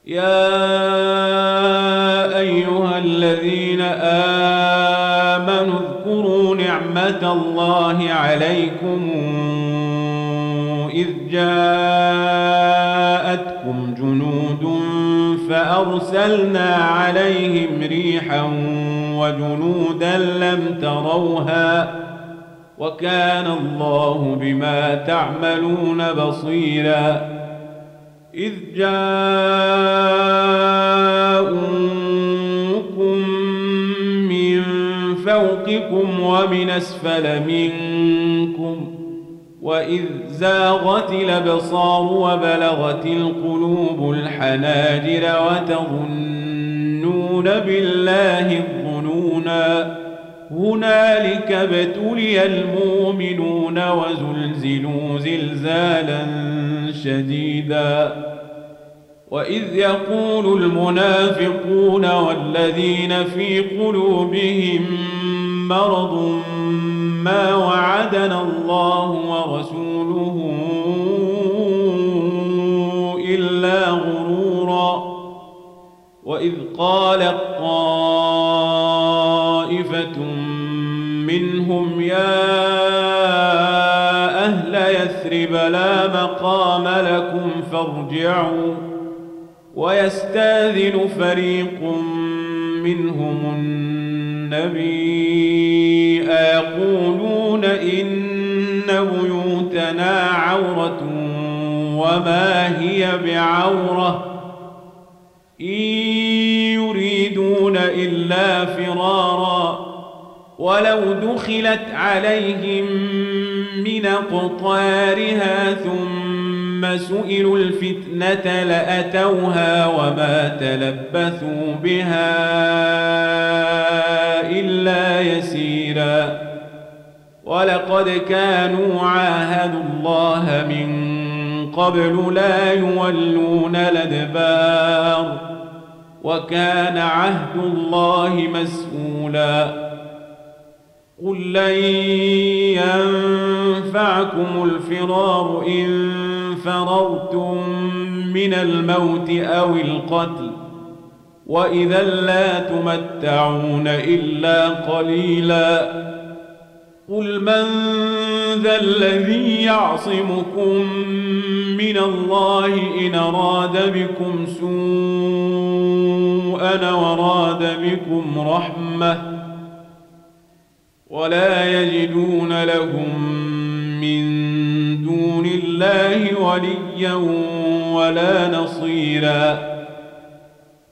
يا أيها الذين آمنوا اذكروا نعمة الله عليكم إذ جاءتكم جنود فأرسلنا عليهم ريحا وجنودا لم تروها وكان الله بما تعملون بصيرا إذ جاءوكم من فوقكم ومن أسفل منكم وإذ زاغت الأبصار وبلغت القلوب الحناجر وتظنون بالله الظنونا هنالك ابتلي المؤمنون وزلزلوا زلزالا شديدا وإذ يقول المنافقون والذين في قلوبهم مرض ما وعدنا الله ورسوله إلا غرورا وإذ قالت طائفة منهم يا أهل يثرب لا مقام لكم فارجعوا ويستاذن فريق منهم النبي يقولون إن بيوتنا عورة وما هي بعورة إن يريدون إلا فرارا ولو دخلت عليهم من أقطارها ثم سئلوا الفتنة لأتوها وما تلبثوا بها إلا يسيرا ولقد كانوا عاهدوا الله من قبل لا يولون الأدبار وكان عهد الله مسؤولا قل لن ينفعكم الفرار إن فررتم من الموت أو القتل وإذا لا تمتعون إلا قليلا قل من ذا الذي يعصمكم من الله إن أراد بكم سوءا وراد بكم رحمة ولا يجدون لهم من دون الله وليا ولا نصيرا